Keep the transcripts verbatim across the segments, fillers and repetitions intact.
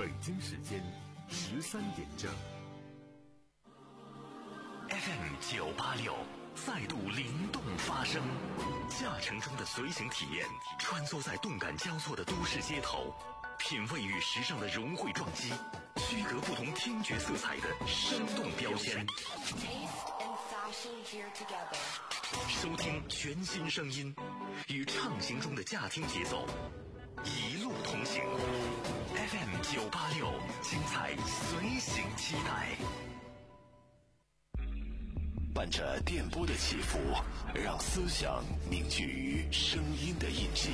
北京时间十三点正。 F M 九八六再度灵动发声，驾乘中的随行体验，穿梭在动感交错的都市街头，品味与时尚的融汇撞击，区隔不同听觉色彩的生动标签。收听全新声音，与畅行中的驾听节奏，一路同行。F M 九八六，精彩随行期待。伴着电波的起伏，让思想凝聚于声音的印记，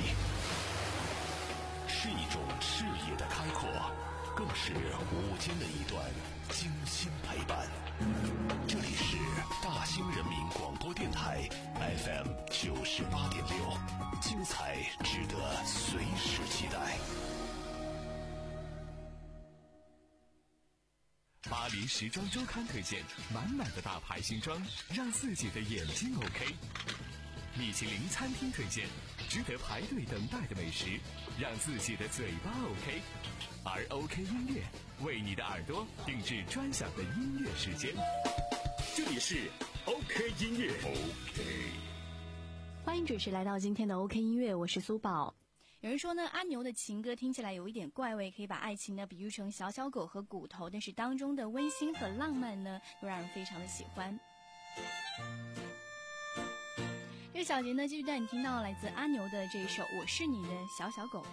是一种视野的开阔，更是午间的一段精心陪伴。这里是大兴人民广播电台 F M 九十八点六，精彩值得随时期待。 巴黎时装周刊推荐满满的大牌新装，让自己的眼睛 OK。米其林餐厅推荐值得排队等待的美食，让自己的嘴巴 OK。而 OK 音乐为你的耳朵定制专享的音乐时间。这里是 OK 音乐 OK。 欢迎准时来到今天的 OK 音乐，我是苏宝。有人说呢，阿牛的情歌听起来有一点怪味，可以把爱情呢比喻成小小狗和骨头，但是当中的温馨和浪漫呢又让人非常的喜欢。这个小节呢继续带你听到来自阿牛的这一首我是你的小小狗。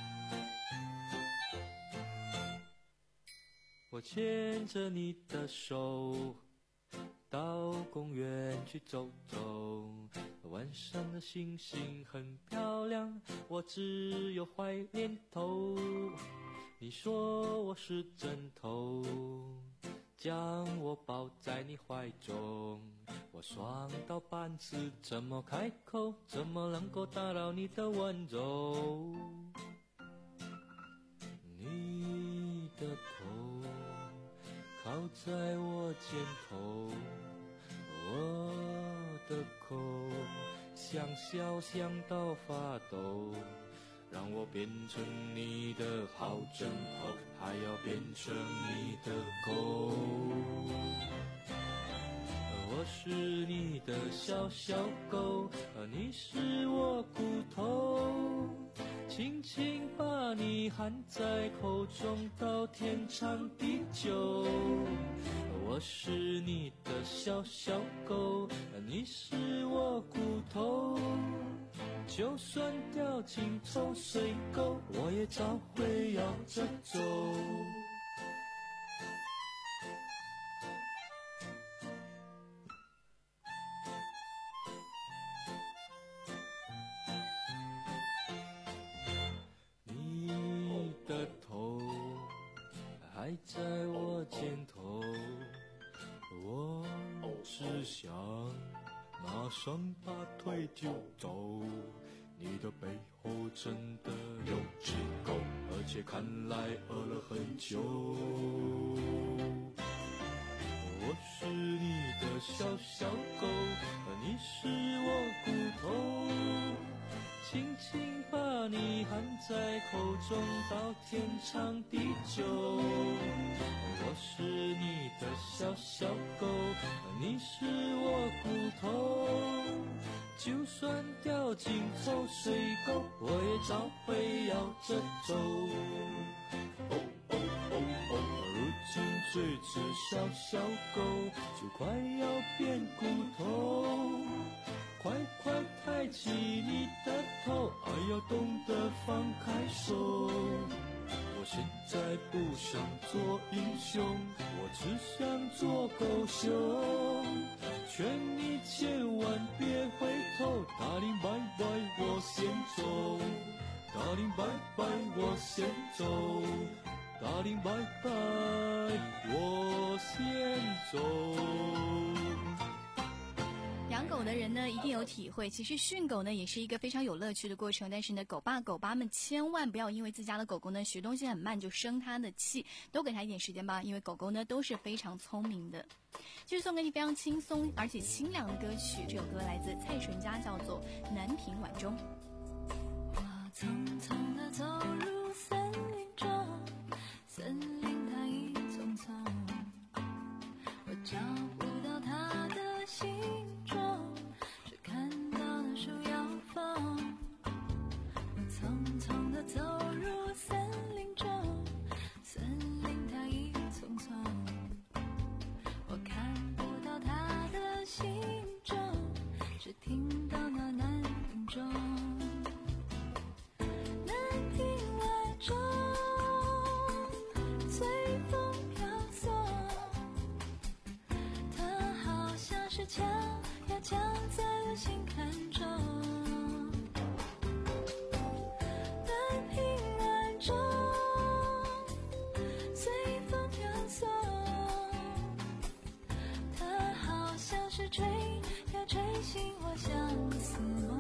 我牵着你的手到公园去走走，晚上的星星很漂亮，我只有坏念头。你说我是枕头，将我抱在你怀中，我爽到半死，怎么开口，怎么能够打扰你的温柔？你的头靠在我肩头，我的口像小香到发抖，让我变成你的好枕头，还要变成你的狗。我是你的小小狗，你是我骨头，轻轻把你含在口中到天长地久。我是你的小小狗，你是我骨头，就算掉进臭水沟，我也照会摇着走。你的头还在我肩头，我只想马上拔腿就走。你的背后真的有只狗，而且看来饿了很久。我是你的小小狗，你是我骨头，轻轻把你含在口中到天长地久。我是你的小小狗，你是我骨头，就算掉进臭水沟，我也照会摇着走。哦哦哦哦，如今这只小小狗就快要变骨头，快快抬起你的头，哎呀，懂得放开手。我现在不想做英雄，我只想做狗熊，劝你千万别回头，大林拜拜我先走，大林拜拜我先走，大林拜拜我先走。 养狗的人呢一定有体会，其实训狗呢也是一个非常有乐趣的过程，但是呢狗爸狗爸们千万不要因为自家的狗狗呢学东西很慢就生它的气，多给它一点时间吧，因为狗狗呢都是非常聪明的。继续送给你非常轻松而且清凉的歌曲，这首歌来自蔡淳佳，叫做《南屏晚钟》。 我匆匆地走入森林中，森是墙，要墙在我心坎中。南屏晚钟，随风飘送，它好像是吹，要吹醒我相思梦。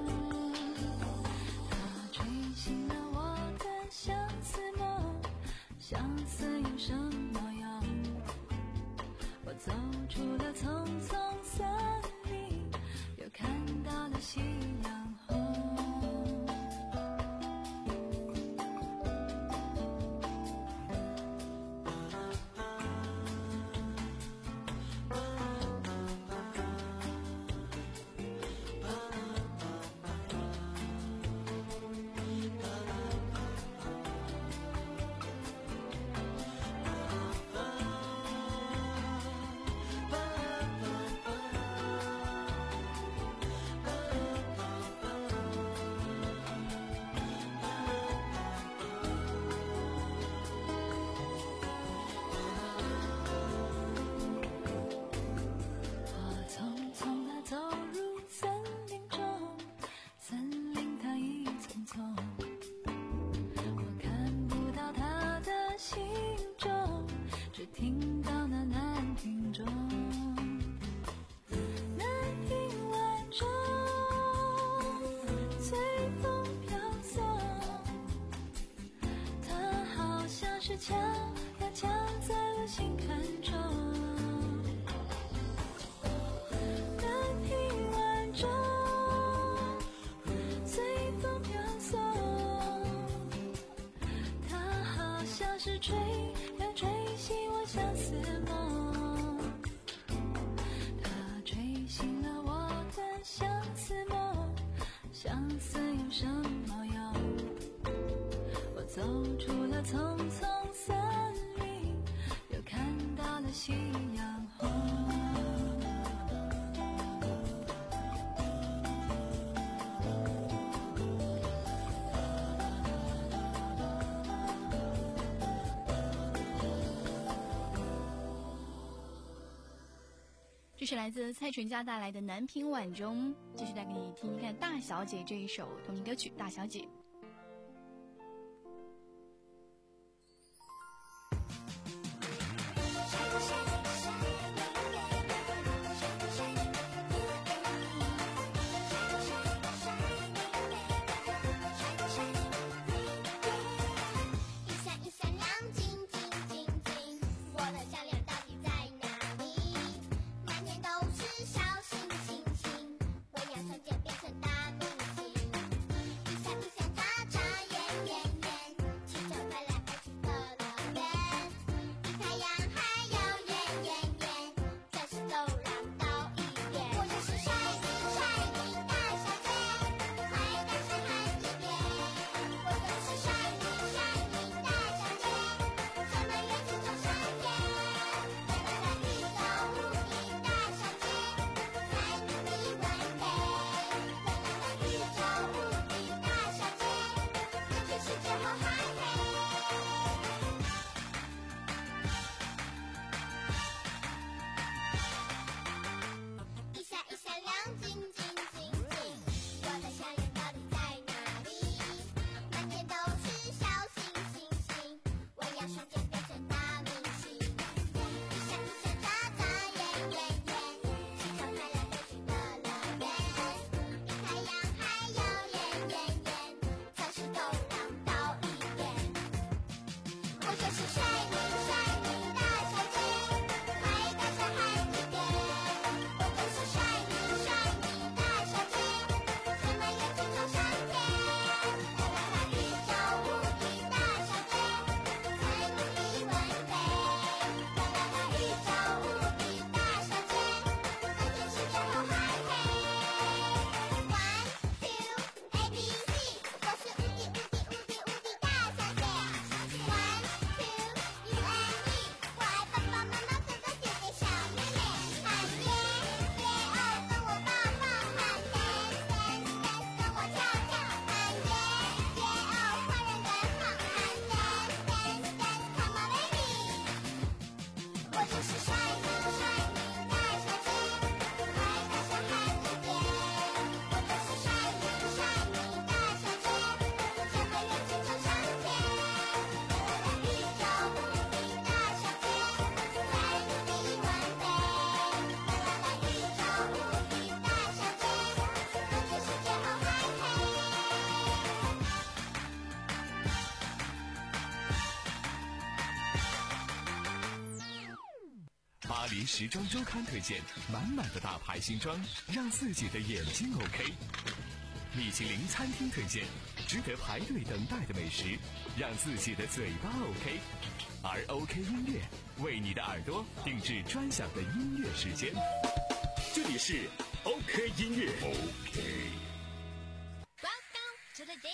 它吹醒了我的相思梦，相思有什么用？我走出了丛丛森林，又看到了夕阳红。是墙，要墙在我心坎中。南屏晚钟，随风飘送，它好像是吹，要吹醒我相思梦。它吹醒了我的相思梦，相思有什么用？我走出了丛丛森林，又看到了夕阳红。 这是来自蔡淳佳带来的《南屏晚钟》，继续带给你听一看大小姐这一首同名歌曲《大小姐》。 巴黎时装周刊推荐，满满的大牌新装，让自己的眼睛 OK。米其林餐厅推荐，值得排队等待的美食，让自己的嘴巴 OK。而 OK 音乐为你的耳朵定制专享的音乐时间， 这里是 OK 音乐。OK。 Welcome to the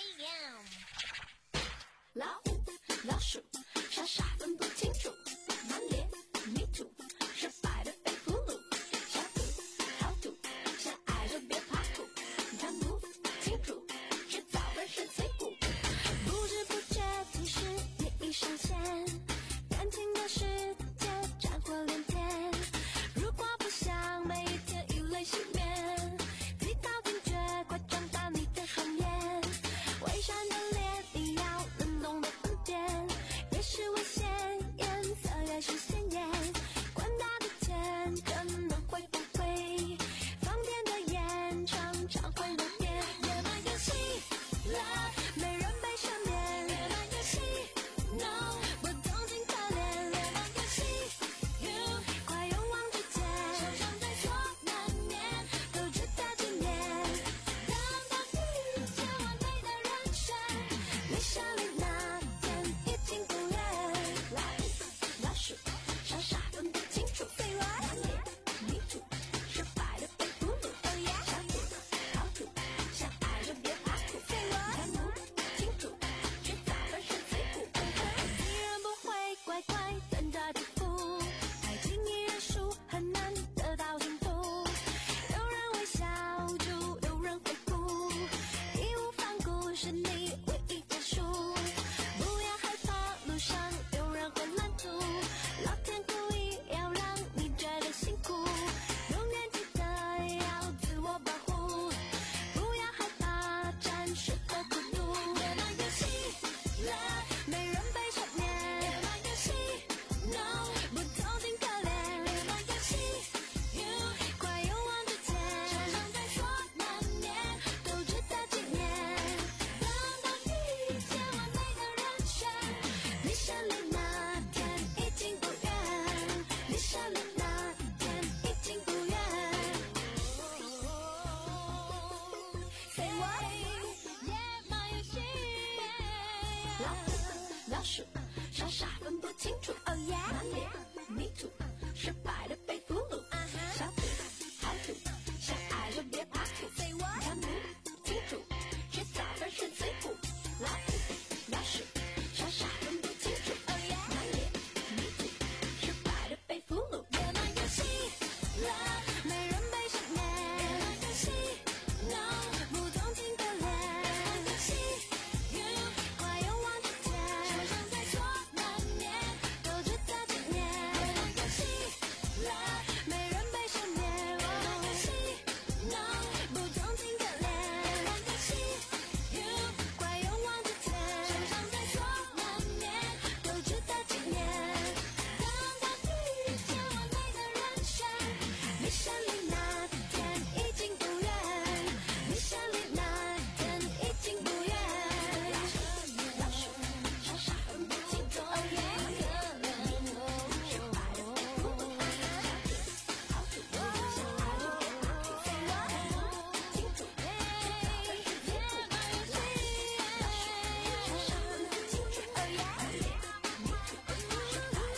day. 老虎、老鼠，傻傻分不清楚，满脸泥土，失败的被俘虏。小土、好土，想爱就别怕苦，看不清楚，迟早会是脆骨。不知不觉，其实也已上线，感情的世界战火连天。如果不想每一天以泪洗面，提高警觉，快张大你的双眼。微闪的脸，你要能懂得分辨，越是危险，颜色越是鲜艳。管他的钱可能会崩溃，放电的眼常常会漏电。野蛮游戏来，没人被赦免。野蛮游戏 ，No， 我同情可怜。野蛮游戏 ，You， 快勇往直前，受伤在所难免，都值得纪念。当当遇见完美的人选，你想离那天已经不远。老虎、老鼠，傻傻分不清楚，满脸泥土，失败的被俘虏。小土、好土，想爱就别怕苦，看不清楚，迟早会是脆骨。敌人不会乖乖等着祝福，爱情依然输，很难得到幸福。有人微笑就有人会哭，义无反顾是你唯一的输。不要害怕，路上有人会拦阻，老天故意要让你觉得辛苦。永远记得要自我保护，不要害怕暂时的孤独。野蛮游戏来，没人被赦免。野蛮游戏 No， 不同情可怜。野蛮游戏 You， 快勇往直前，受伤在所难免，都值得纪念。当当遇见完美的人选，你胜利那天已经不远，你胜利那天已经不远。Say what？ 野蛮游戏，老虎、老鼠，傻傻分不清楚。Oh yeah， 满脸泥土，失败的被俘虏。小土、好土，想爱就别怕苦。Say what？ 看不清楚，迟早会是脆骨。老虎、老鼠，傻傻分不清楚。Oh yeah， 满脸泥土，失败的被俘虏。野蛮游戏来，没人被赦免。野蛮游戏 No， 不同情可怜。野蛮游戏 You， 快勇往直前，受伤在所难免，都值得纪念。野蛮游戏来，没人被赦免。野蛮游戏 No， 不同情可怜。野蛮游戏 You， 快勇往直前，受伤在所难免，都值得纪念。当当遇见完美的人选，你胜利那天已经不远，你胜利那天已经不远。老鼠、傻傻分不清楚，满脸泥土，失败的被俘虏。好土、想爱就别怕苦，看不清楚，迟早会是脆骨。老鼠、傻傻分不清楚，满脸泥土，失败的被俘虏。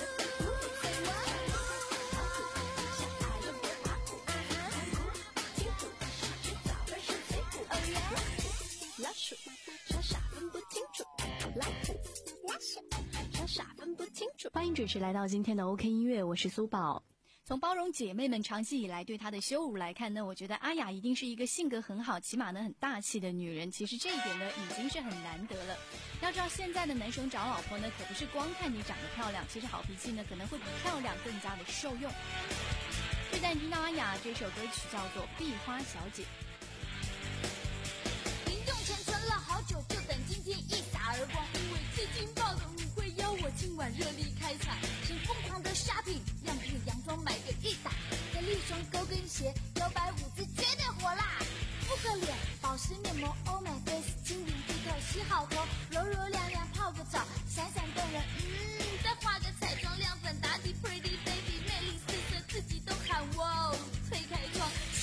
想爱就别怕苦，看不清楚，迟早会是脆骨。老鼠、傻傻分不清楚，老虎、老鼠、傻傻分不清楚。 欢迎准时来到今天的 OK 音乐，我是苏宝。从包容姐妹们长期以来对她的羞辱来看呢，我觉得阿雅一定是一个性格很好，起码呢很大气的女人。其实这一点呢已经是很难得了。要知道现在的男生找老婆呢，可不是光看你长得漂亮，其实好脾气呢可能会比漂亮更加的受用。现在你听到阿雅这首歌曲叫做《壁花小姐》。 零用钱存了好久，就等今天一洒而光。因为最劲爆的舞会邀我今晚热力开场，先疯狂的 shopping， 样品洋装买个一打，再立双高跟鞋，摇摆舞姿绝对火辣。敷个脸，保湿面膜 ，Oh my face， 轻盈剔透洗好头，柔柔亮亮泡个澡，闪闪动人。嗯，再画个彩妆亮粉打底 ，Pretty baby， 魅力四射。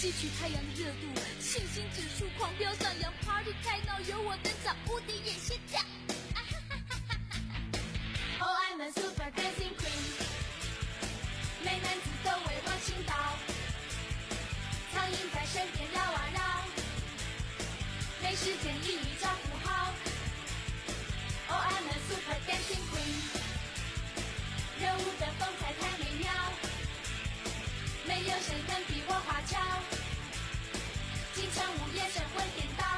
吸取太阳的热度，信心指数狂飙上扬 ，Party 开闹有我登场，屋顶也先跳。啊哈哈哈哈哈 Oh I'm a super dancing queen， 美男子都为我倾倒，苍蝇在身边绕啊绕，没时间一一找符号。Oh I'm a super dancing queen， 热舞的风采太美妙，没有谁能比我花俏，金城武也神魂颠倒。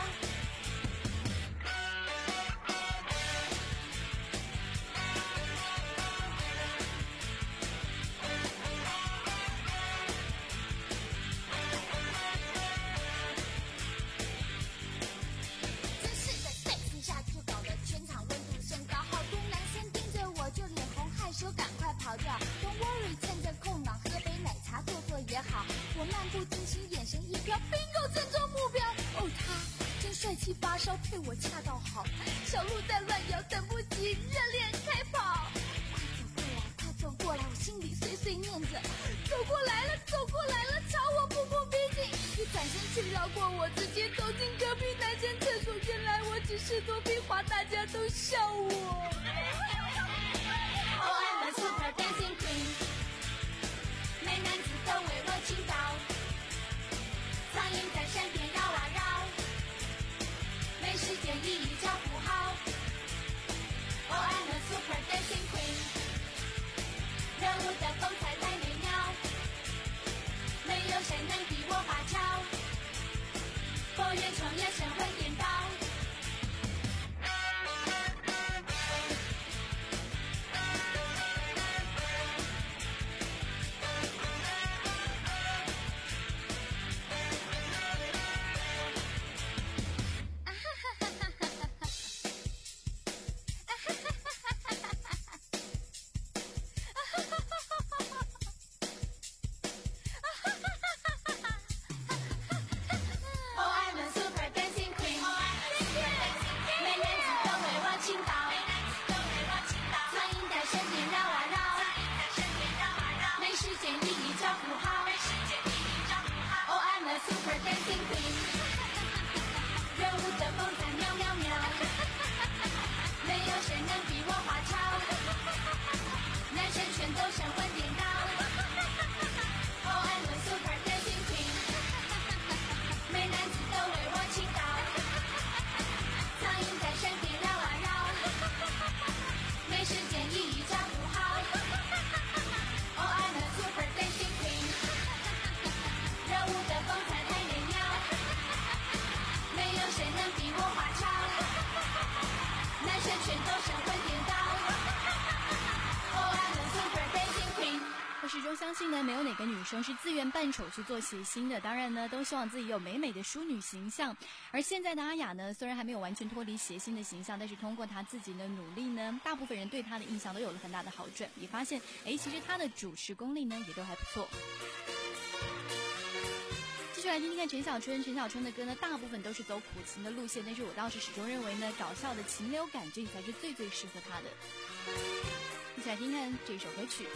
真是的，再次下去搞得全场温度升高，好多男生盯着我就脸红害羞，赶快跑掉。Don't worry， 趁着空档喝杯奶茶坐坐也好。我漫不经心，眼神一飘 ，bingo 正中目标。哦，他真帅气发烧，配我恰到好。小鹿在乱摇，等不及，热恋开跑。快走过来，快走过来，我心里碎碎念着，走过来了，走过来了，朝我步步逼近。一转身却绕过我，直接走进隔壁男生厕所。原来我只是躲避花，大家都笑我。Oh I'm a super dancing queen， 美男子都为我倾倒，苍蝇在身边绕啊绕，没时间一一找符号。Oh I'm a super dancing queen， 热舞的风采太美妙，没有谁能比我花俏，佛缘创业神魂颠倒。相信呢，没有哪个女生是自愿扮丑去做谐星的。当然呢，都希望自己有美美的淑女形象。而现在的阿雅呢，虽然还没有完全脱离谐星的形象，但是通过她自己的努力呢，大部分人对她的印象都有了很大的好转，也发现，哎，其实她的主持功力呢，也都还不错。继续来听听看陈小春，陈小春的歌呢，大部分都是走苦情的路线，但是我倒是始终认为呢，搞笑的情流感这才是最最适合她的。一起来听看这首歌曲。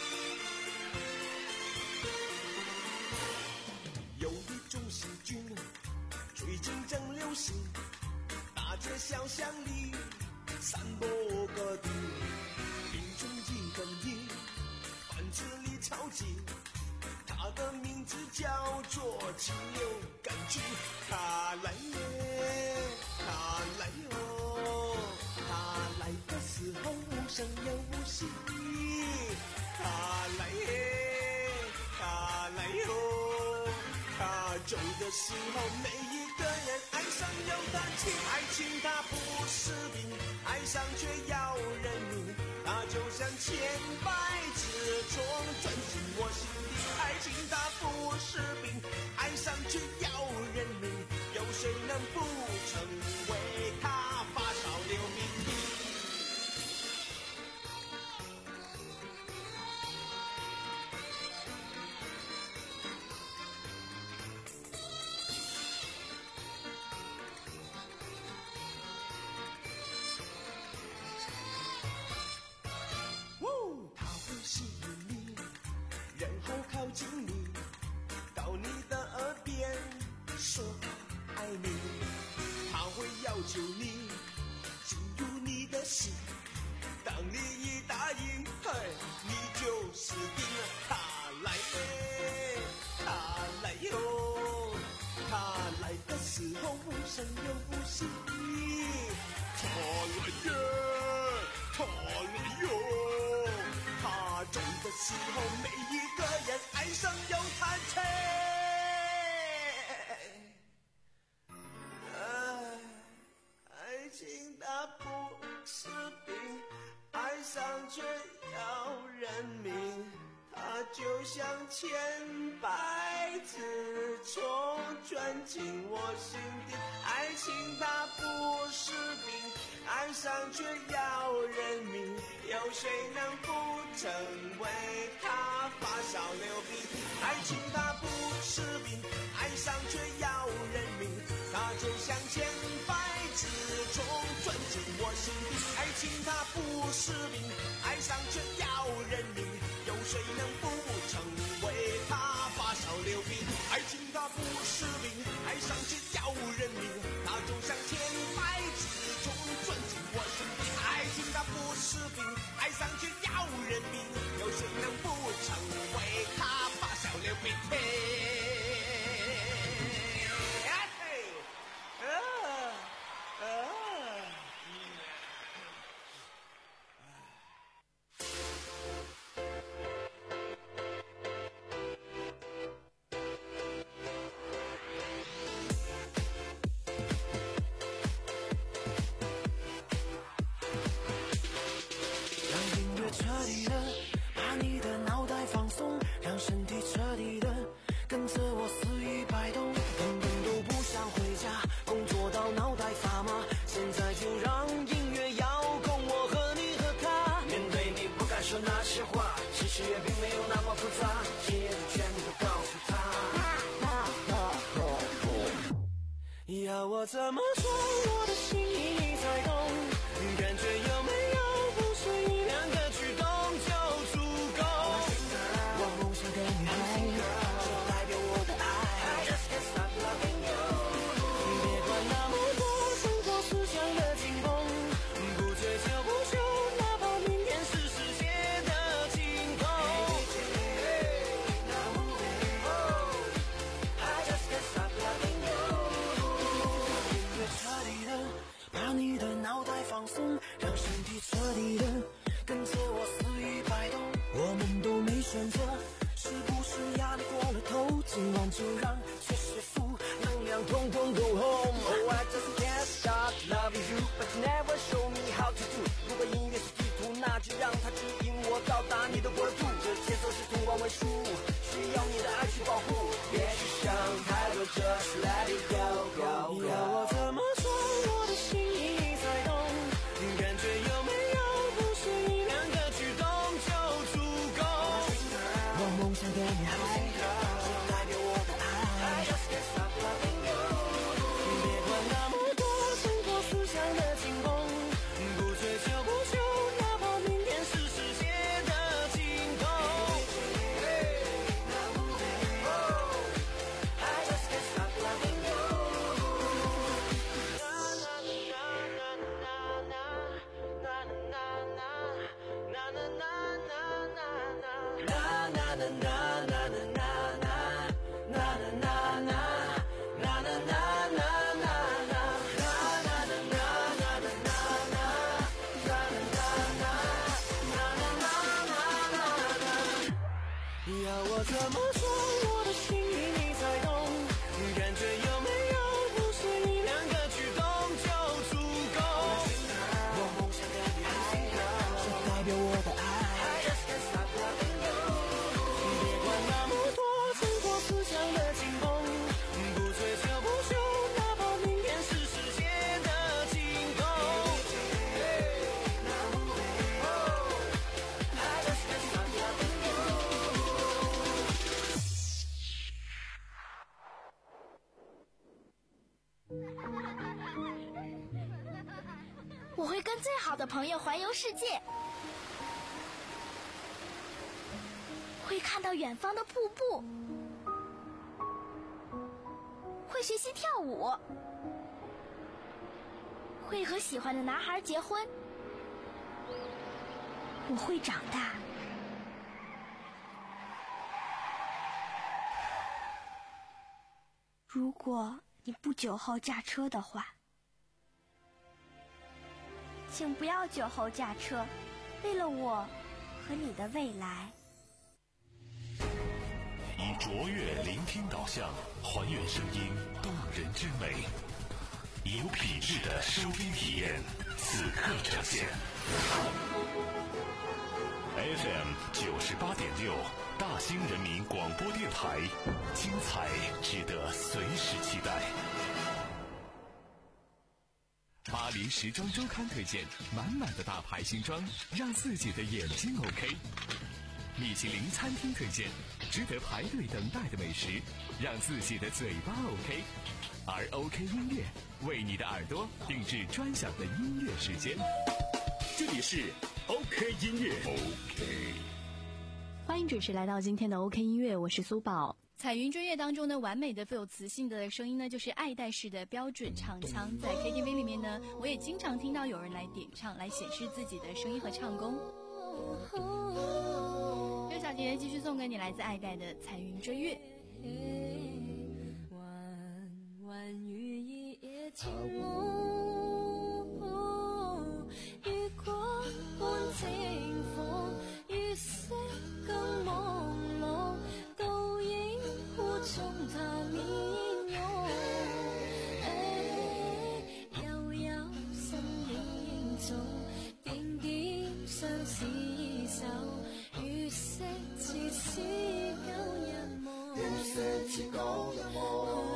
有一种细菌最近正流行，大街小巷里散播各地，病虫一根一，饭子里超级，它的名字叫做禽流感菌。它来耶，它来哟，它来的时候无声又无息，它来耶，它来哟，它走的时候每一个人爱上有感情，爱情它不是病，爱上却要人命，它就像千百只虫钻进我心里。爱情它不是病，爱上却要人命，有谁能不成为它发烧流鼻涕？它会吸引你，然后靠近你，到你的耳边求你进入你的心。当你一答应，嘿，你就是定了。他来嘞，他来哟，他来的时候无声又无息。他来耶，他来哟，他走的时候每一个人爱上又叹气。爱情它不是病，爱上却要人命，它就像千百次冲钻进我心底。爱情它不是病，爱上却要人命，有谁能不成为他发烧流鼻？爱情它不是病，爱上却要人命，它就像千百次冲钻进我心底。爱情它不是病，爱上却要人命，有谁能不成为他发烧流鼻？爱情它不是病，爱上却要人命，它就像千百次冲钻进我心底。爱情它不是病，爱上却要人命，有谁能不成为他发烧流鼻涕？ 彻底的把你的脑袋放松，让身体彻底的跟着我肆意摆动，根本都不想回家，工作到脑袋发麻，现在就让音乐遥控我和你和他。面对你不敢说那些话，其实也并没有那么复杂，今夜就全都告诉他。要我怎么说我的心意你才懂，感觉有没有不是一两个举动就足够。我梦想的女孩，就代表我的爱。别管那么多生活思想的紧绷，不追求不休，哪怕明天是世界的尽头。音乐彻底的把你的脑袋放松，让身体彻底的跟着我肆意摆动。我们都没选择，是不是压力过了头？今晚就让这些负能量统统 go home。 Oh I just can't stop loving you, but you never show me how to do。 如果音乐是地图，那就让它指引我到达你的国度。这节奏是通往尾数，需要你的爱去保护。别去想太多， just let it go go go。 要我怎么说我的心意你才懂，感觉有没有不是一两个举动就足够。我梦想的女孩，就代表我的爱。别管那么多生活思想的紧绷，不追求不休，哪怕明天是世界的尽头。要我怎么说我的心意你才懂，感觉有没有不是一两个举动就足够。我梦想的女孩，就代表我的爱。别管那么多生活思想的紧绷，不追求不休，哪怕明天是世界的尽头。 我会跟最好的朋友环游世界，会看到远方的瀑布，会学习跳舞， 会和喜欢的男孩结婚。我会长大。如果你不酒后驾车的话，请不要酒后驾车，为了我和你的未来。 以卓越聆听导向，还原声音动人之美，以有品质的收听体验，此刻呈现。F M 九十八点六，大兴人民广播电台，精彩值得随时期待。 巴黎时装周刊推荐，满满的大牌新装，让自己的眼睛 OK。米其林餐厅推荐，值得排队等待的美食，让自己的嘴巴 OK。而 OK 音乐为你的耳朵定制专享的音乐时间。 这里是 OK 音乐 OK。 欢迎准时来到今天的 OK 音乐，我是苏宝。彩云追月当中呢，完美的富有磁性的声音呢，就是爱戴式的标准唱腔。在 K T V 里面呢，我也经常听到有人来点唱，来显示自己的声音和唱功。刘小杰继续送给你来自爱戴的彩云追月。 弯弯雨一夜情浓，雨过半清风，雨色更朦胧，倒影湖中它明涌，遥遥身影中，點點相思愁，雨色似似舊日夢，雨色似舊日夢。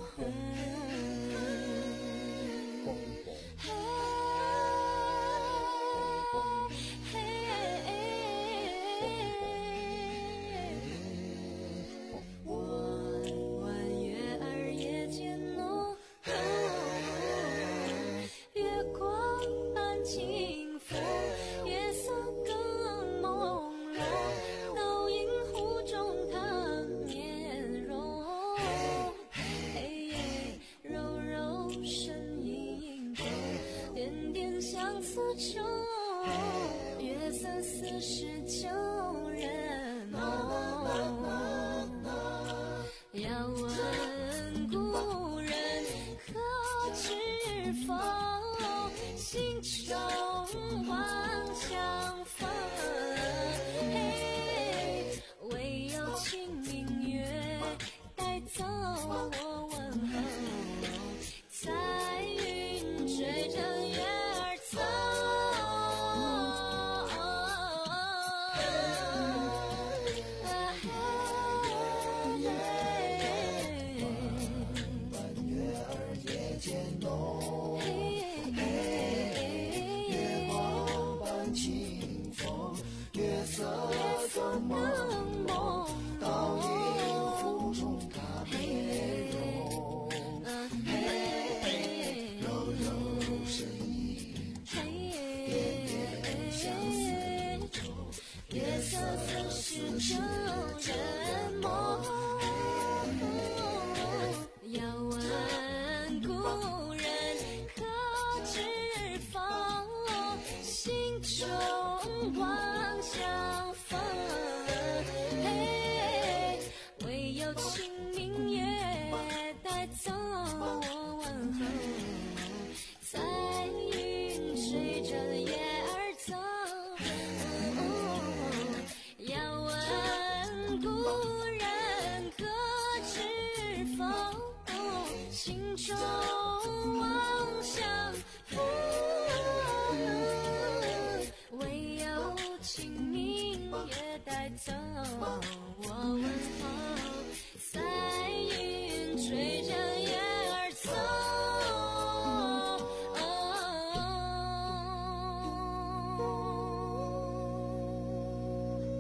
月色似是旧人梦，要问故人可知否？心中望相逢，唯有清明月带走我问候，彩云追着月儿走。更朦胧，倒影湖中它美容，柔柔身影中，点点相思愁，月色似是旧人梦，要问故人可知否？心中望相逢，唯有清明月带走我问候，彩云追着月儿走，要问故人可知否？心中望相逢，唯有清明月带走我问候，彩云追着月儿走。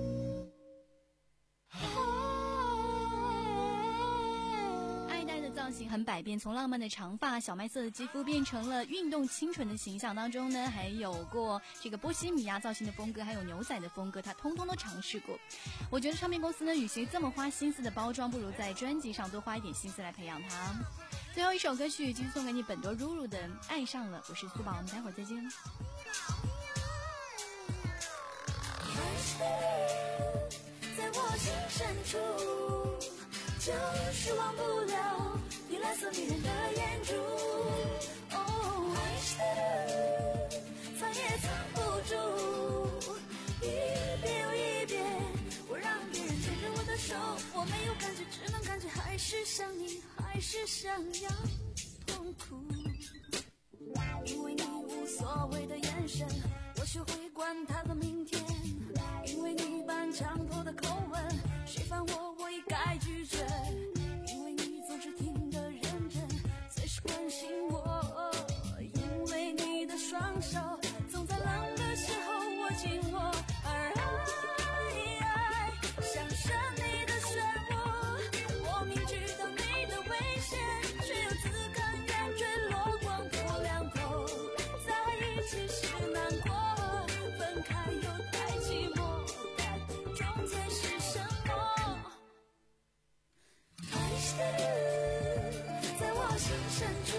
爱戴的造型很百变，从浪漫的长发、小麦色的肌肤变成了运动清纯的形象当中呢，还有过这个波西米亚造型的风格，还有牛仔的风格，他通通都尝试过。我觉得唱片公司呢，与其这么花心思的包装，不如在专辑上多花一点心思来培养他。最后一首歌曲继续送给你本多如如的《爱上了》，我是苏宝，我们待会儿再见。 在我心深处，就是忘不了你蓝色迷人的眼珠。哦，爱是的，藏也藏不住，一遍又一遍，我让别人牵着我的手，我没有感觉，只能感觉还是想你，还是想要痛苦。因为你无所谓的眼神，我学会管他的明天。因为你般强迫的口吻，谁烦我我一概拒绝。因为你总是听得认真，随时关心我。因为你的双手总在冷的时候握紧我，而爱像神秘的漩涡，我明知道你的危险，却又自甘愿坠落光头两头。在一起是难过，分开又太寂寞。中间是什么？爱是在我心深处，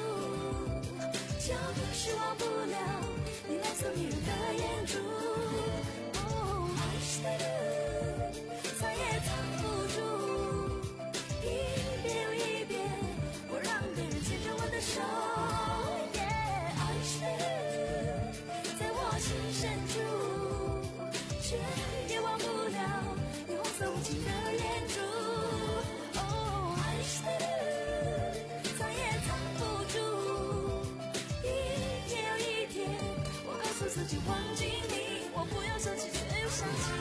就是忘不了你蓝色迷人的眼珠。哦，爱是藏也藏不住，一遍又一遍，我让别人牵着我的手。Yeah， 爱是在我心深处，却也忘不了你红色无情的眼珠。哦，爱是藏也藏不住，一天又一天，我告诉自己忘记你，我不要想起却又想起。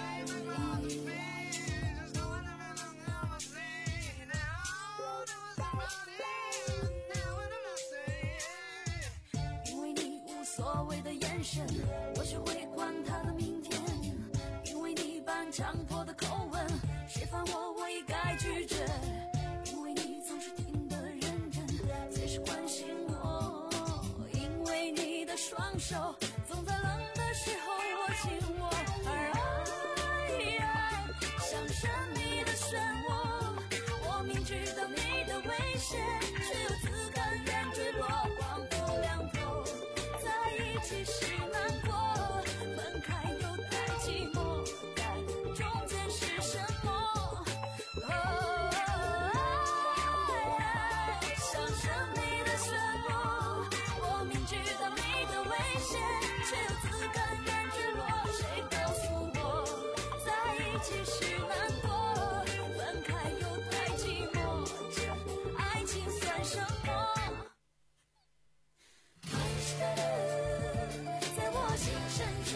因为你无所谓的眼神，我学会管他的明天。因为你般强迫的口吻，谁烦我我一概拒绝。因为你总是听得认真，随时关心我。因为你的双手总在冷的时候握紧我，而爱像神秘的漩涡，我明知道你的危险，却又自甘愿坠落光头两头。在一起是难过，分开又太寂寞，但中间是什么？哦，爱像神秘的漩涡，我明知道你的危险，却又自甘愿坠落。谁告诉我，在一起是难过，分开又太寂寞，这爱情算什么？爱是在我心深处，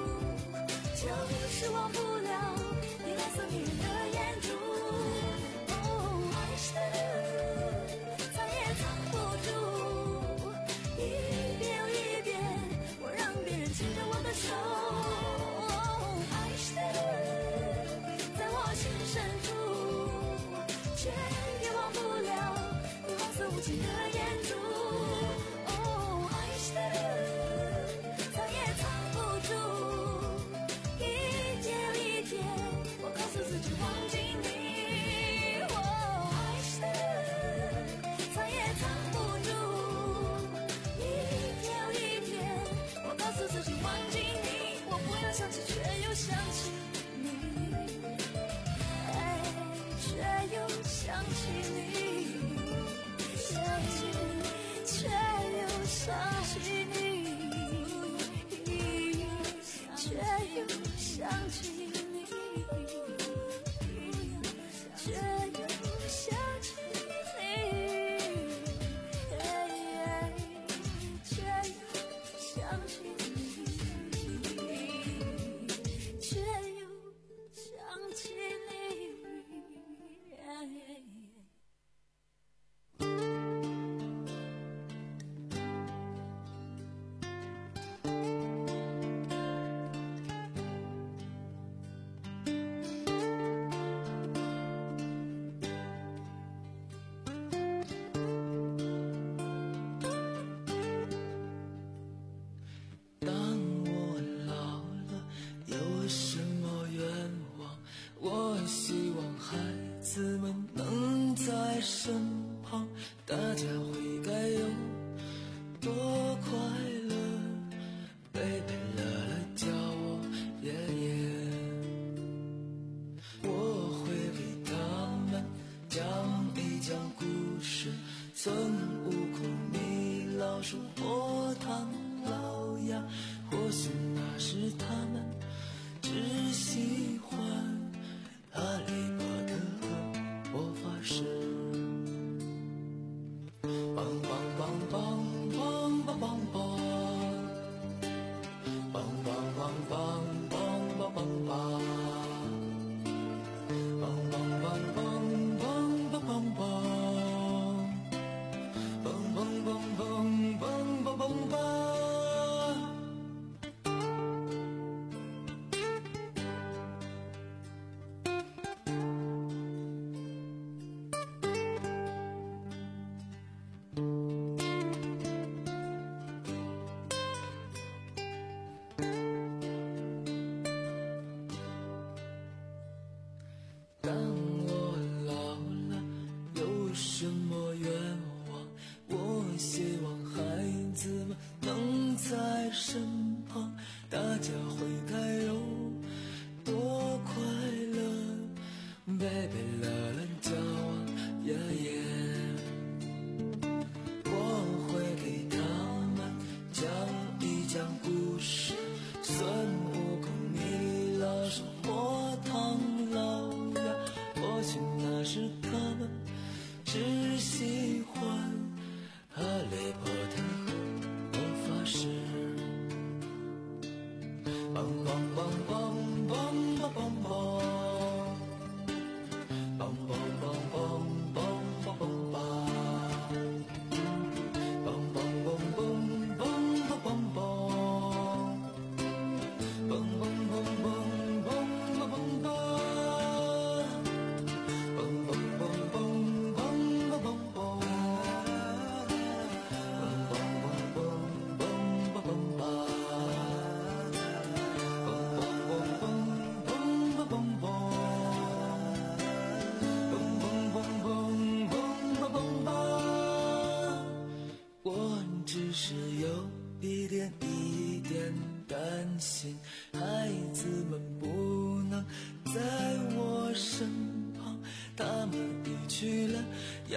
就是忘不了你蓝色迷人的眼珠。哦，爱是藏也藏不住，一遍又一遍，我让别人牵着我的手。哦，爱是在我心深处，却也忘不了你黄色无情的眼珠。哦，爱是藏也藏不住，一天又一天，我告诉自己忘记你。哦，爱是藏也藏不住，一天又一天，我告诉自己忘记你，我不要想起却又想起你，哎，却又想起你，想起你，却又想起你，却又想起你，却又想起你，却又想起你，却又想起你。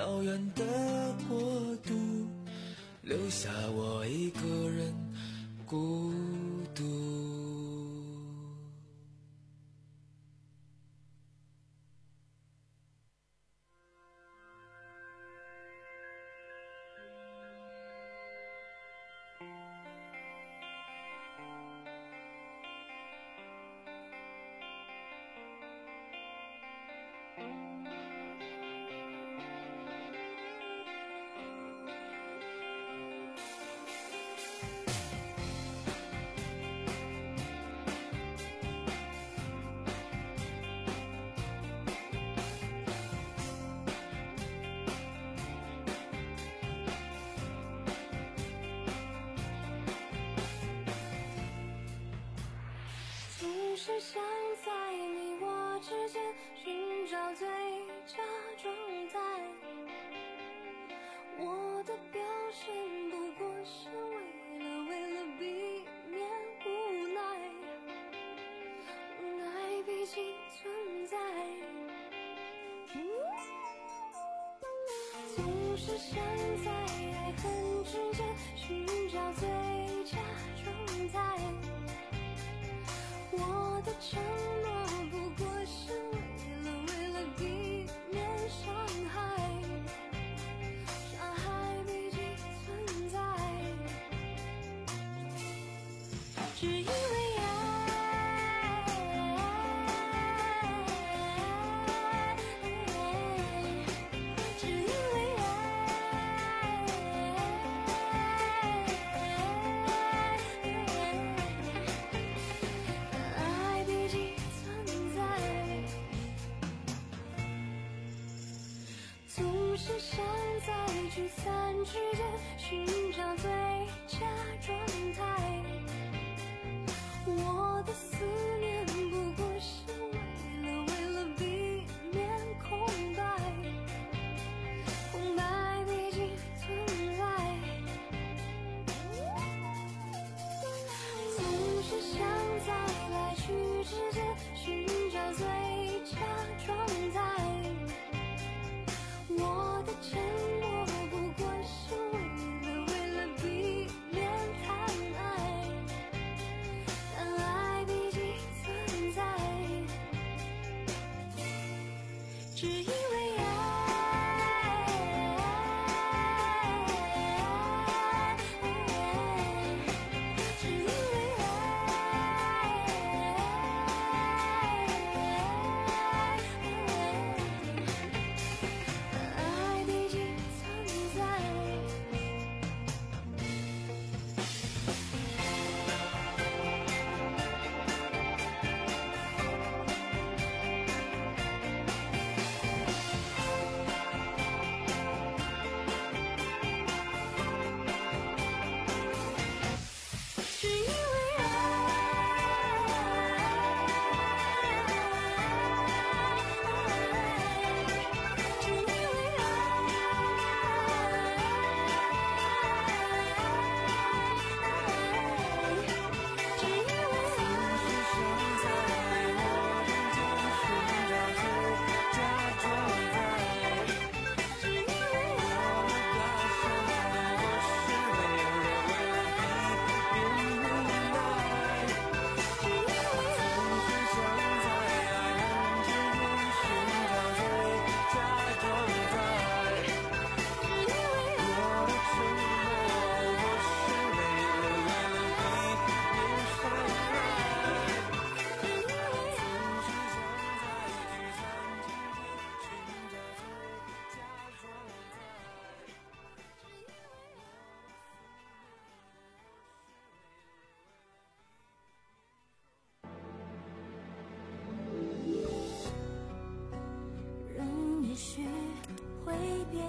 遥远的国度，留下我一个人孤独。 是想在你我之间寻找最佳状态，我的表现不过是为了为了避免无奈，无奈毕竟存在，总是想在爱恨之间寻找最佳状态，我的承诺不过是为了为了避免伤害，伤害毕竟存在，只因为爱，只因为爱，爱毕竟存在，总是想在聚散之间寻找最佳状态，我的思念不过是为了为了避免空白，空白毕竟存在，总是想在来去之间寻找最佳状态，我的承诺不过是为了为了避免贪爱，但爱毕竟存在，只因为爱，只因为爱，爱毕竟存在。只因为爱，只因为爱，只因为人也许会变，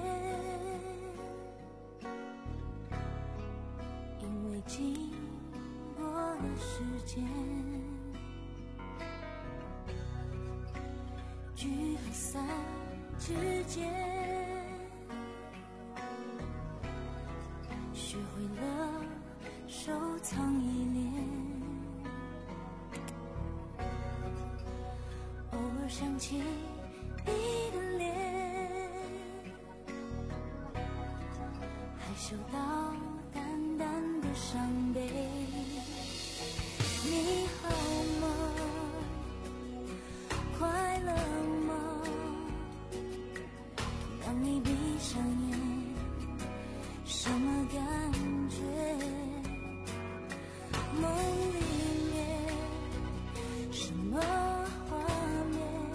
因为经过了时间，聚和散之间，学会了收藏依恋，偶尔想起你的脸， 嗅到淡淡的伤悲。你好吗？快乐吗？当你闭上眼，什么感觉？梦里面什么画面？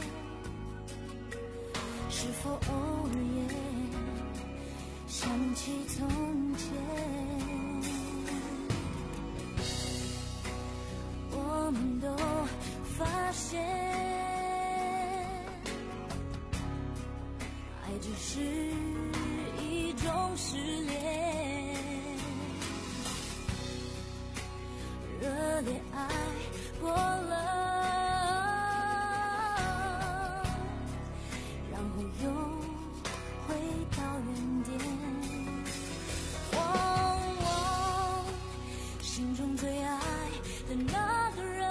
是否偶尔想起从前？我们都发现，爱只是一种失恋，热烈爱过了，然后又回到原点。哦哦，心中最爱的那个人，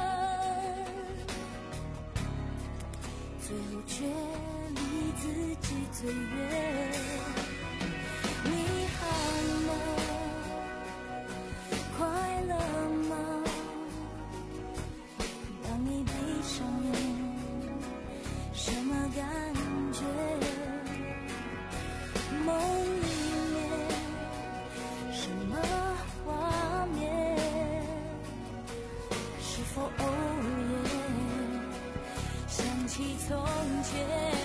最后却离自己最远。你好吗？快乐吗？当你闭上眼，什么感觉？梦里面什么画面？是否偶尔想起从前？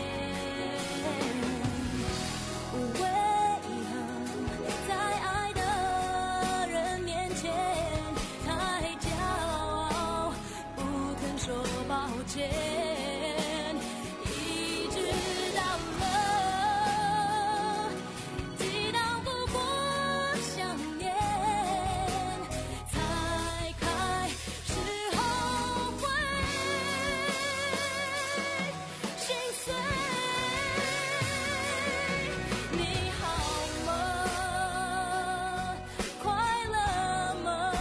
为何在爱的人面前太骄傲，不肯说抱歉？一直到了抵挡不过想念，才开始后悔心碎。你好吗？快乐吗？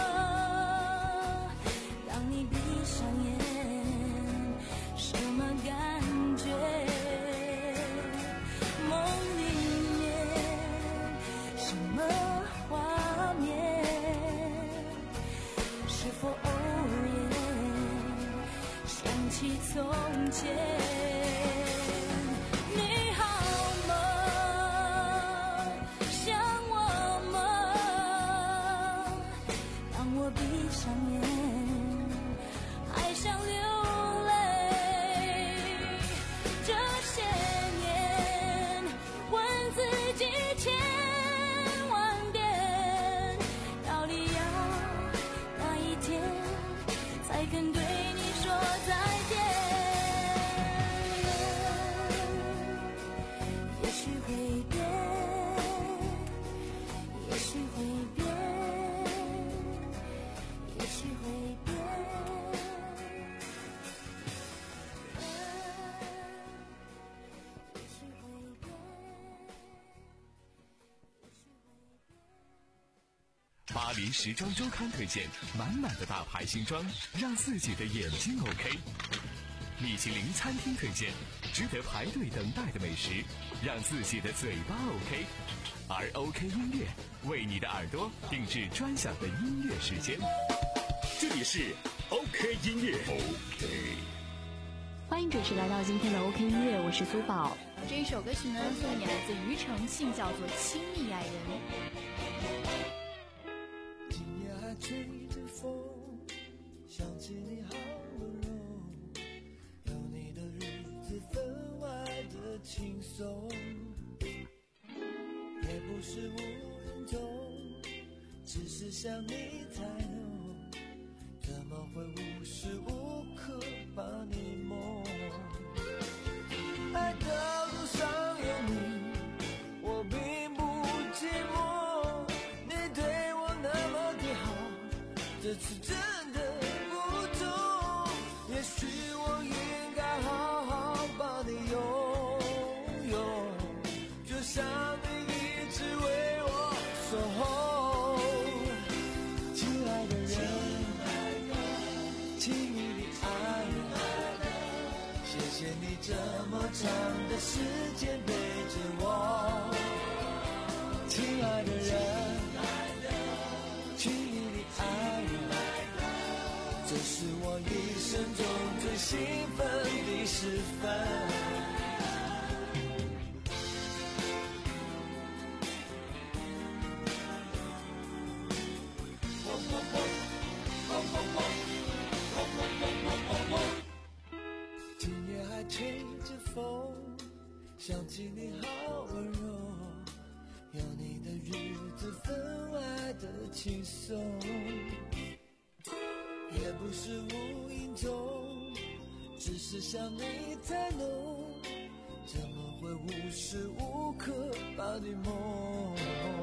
当你闭上眼，什么感觉？梦里面什么画面？是否偶尔想起从前？你好吗？想我吗？当我闭上眼，还想流泪。这些年，问自己千万遍，到底要哪一天才肯对你说再见？也许会变，也许会变，也许会变。也许会变，也许会变。 巴黎时装周刊推荐满满的大牌新装，让自己的眼睛 OK。米其林餐厅推荐值得排队等待的美食，让自己的嘴巴 OK。而 OK 音乐为你的耳朵定制专享的音乐时间。 这里是 OK 音乐 OK。 欢迎准时来到今天的 OK 音乐，我是苏宝。 这一首歌曲呢，送给你，来自庾澄庆，叫做《亲密爱人》。 今夜还吹着风，想起你好温柔，有你的日子分外的轻松，也不是无人懂，只是想你太浓，怎么会无时无刻把你梦？爱的路上有你，我并不寂寞，你对我那么的好，这次真的不同，也许我应该好好把你拥有，就像你一直为我守候。亲爱的人，亲密的爱人，谢谢你这么长的时间陪着我。亲爱的人，亲密的爱人，这是我一生中最兴奋的时分。今夜还吹着风，想起你好温柔，有你的日子分外的轻松，也不是无影踪，只是想你太浓，怎么会无时无刻把你梦？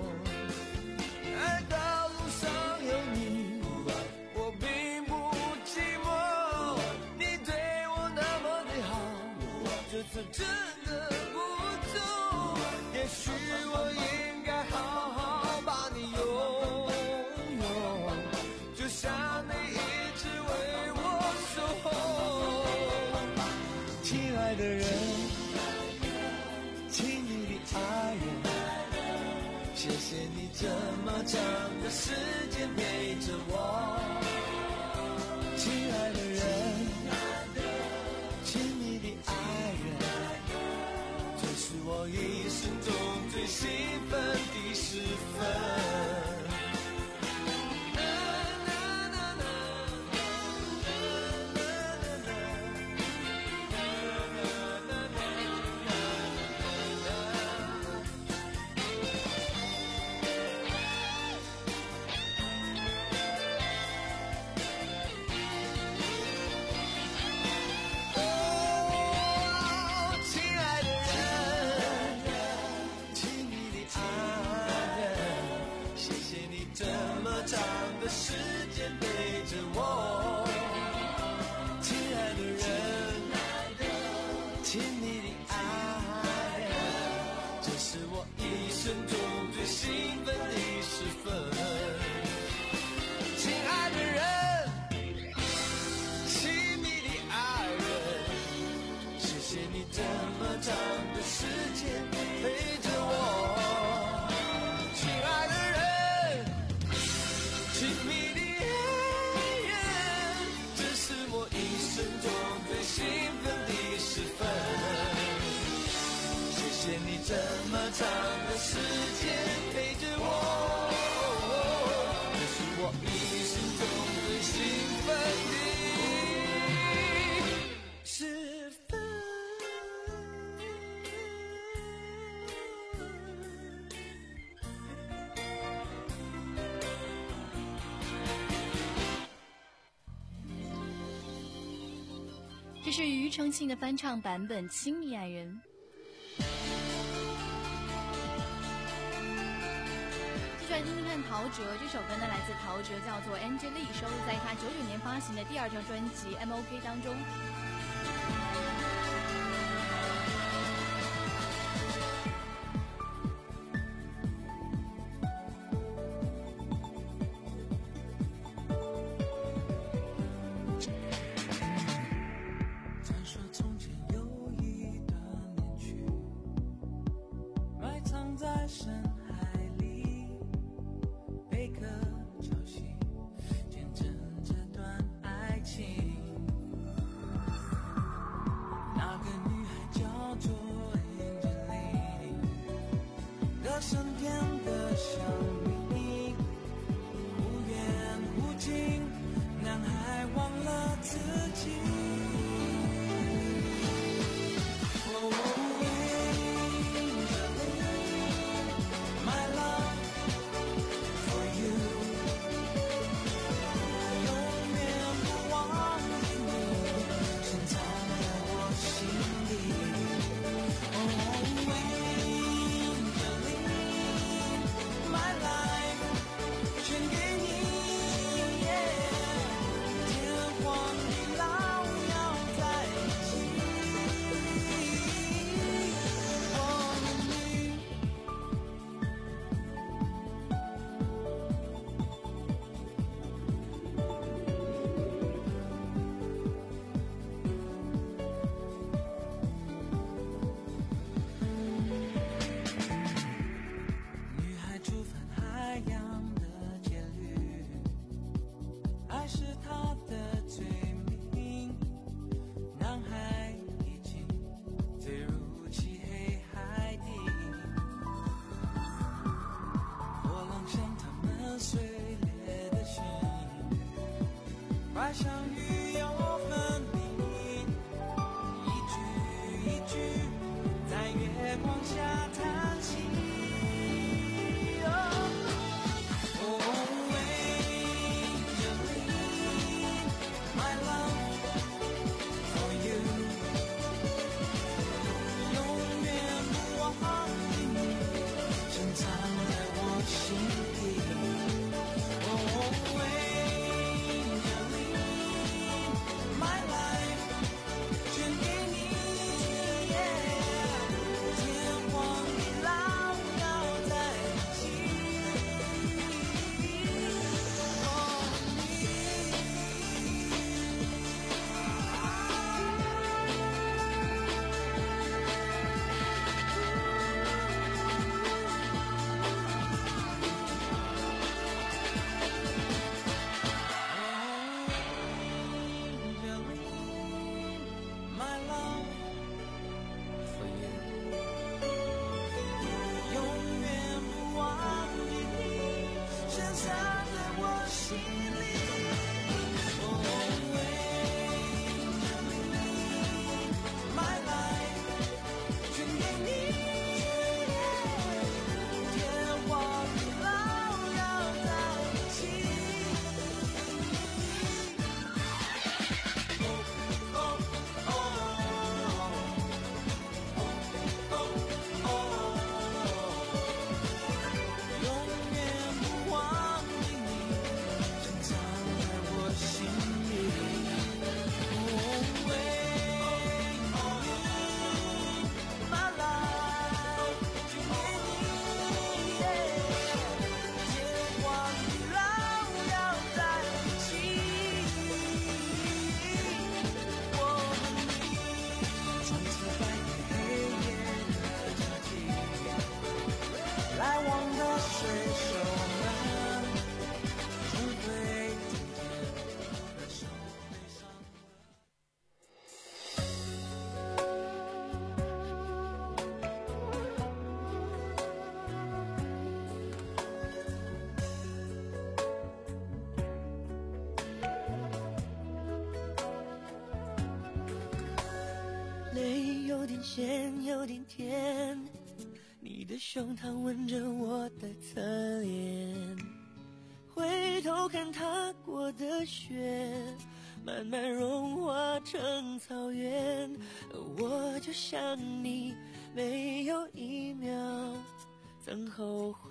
爱道路上有你，我并不寂寞，你对我那么的好，这次真的不错，也许我应该好好把你拥有，就像你一直为我守候。亲爱的人，亲密的爱人，谢谢你这么长的时间陪着我。亲爱的人，亲密的爱人，这是我一生中最兴奋的时分。时间陪着我，亲爱的人，亲密的爱人，这是我一生中最兴奋的时分。亲爱的人，亲密的爱人，谢谢你这么长的时间陪着我。亲爱的人，亲密的爱人，这是我一生中最兴奋的时分。谢谢你这么长的时间陪着我，这是我一生中最兴奋的时分。 这是庾澄庆的翻唱版本《亲密爱人》。接下来听听看陶喆，这首歌呢来自陶喆，叫做《Angelique》，收录在他九九年发行的第二张专辑《M O K》当中。 点咸，有点甜，你的胸膛吻着我的侧脸，回头看踏过的雪，慢慢融化成草原，我就像你，没有一秒曾后悔。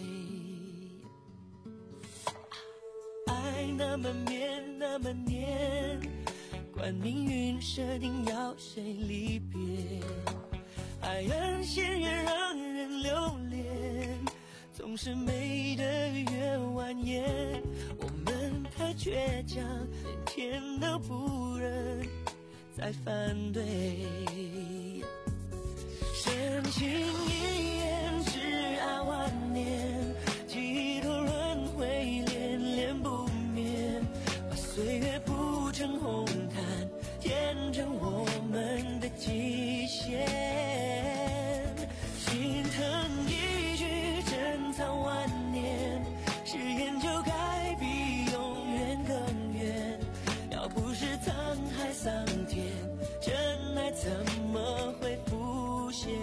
爱那么绵那么黏，管命运设定要谁离别，爱恩鲜越让人留恋，总是美得越蜿蜒，我们太倔强，连天都不忍再反对。深情一眼，挚爱万年，几多轮回恋恋不灭，把岁月铺成红毯，填成我们的极限。心疼一句珍藏万年，誓言就该比永远更远，要不是沧海桑田，真爱怎么会浮现？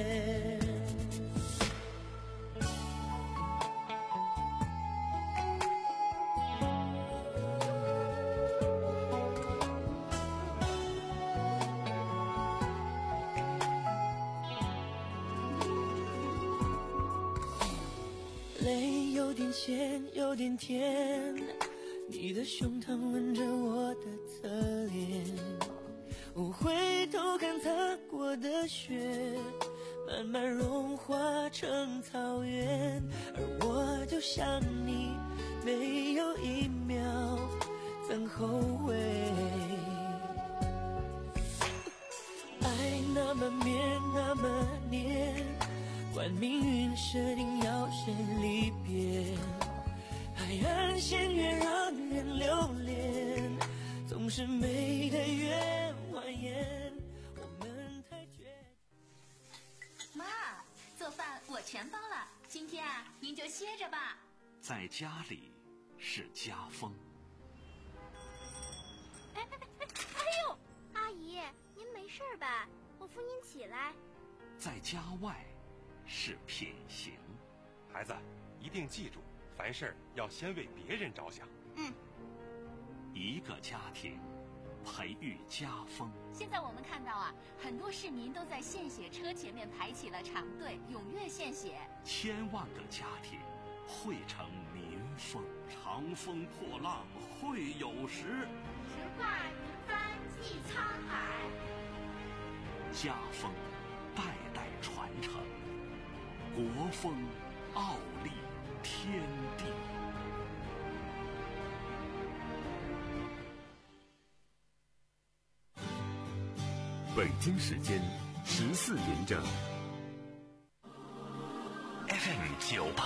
泪有点咸，有点甜，你的胸膛吻着我的侧脸，我回头看踏过的雪，慢慢融化成草原，而我就像你，没有一秒曾后悔。爱那么绵那么黏，管命运设定要谁离别，爱恩鲜越让人留恋，总是美得越蜿蜒，我们太倔。 妈，做饭我全包了，今天啊，您就歇着吧。 在家里是家风。 哎哎哎哎呦，阿姨，您没事吧？我扶您起来。 在家外是品行。 孩子，一定记住，凡事要先为别人着想。 嗯。 一个家庭培育家风。 现在我们看到啊，很多市民都在献血车前面排起了长队，踊跃献血。 千万个家庭汇成民风。长风破浪会有时， 直挂云帆济沧海。 家风代代传承，国风傲立天地。 北京时间十四点整。 F M 九八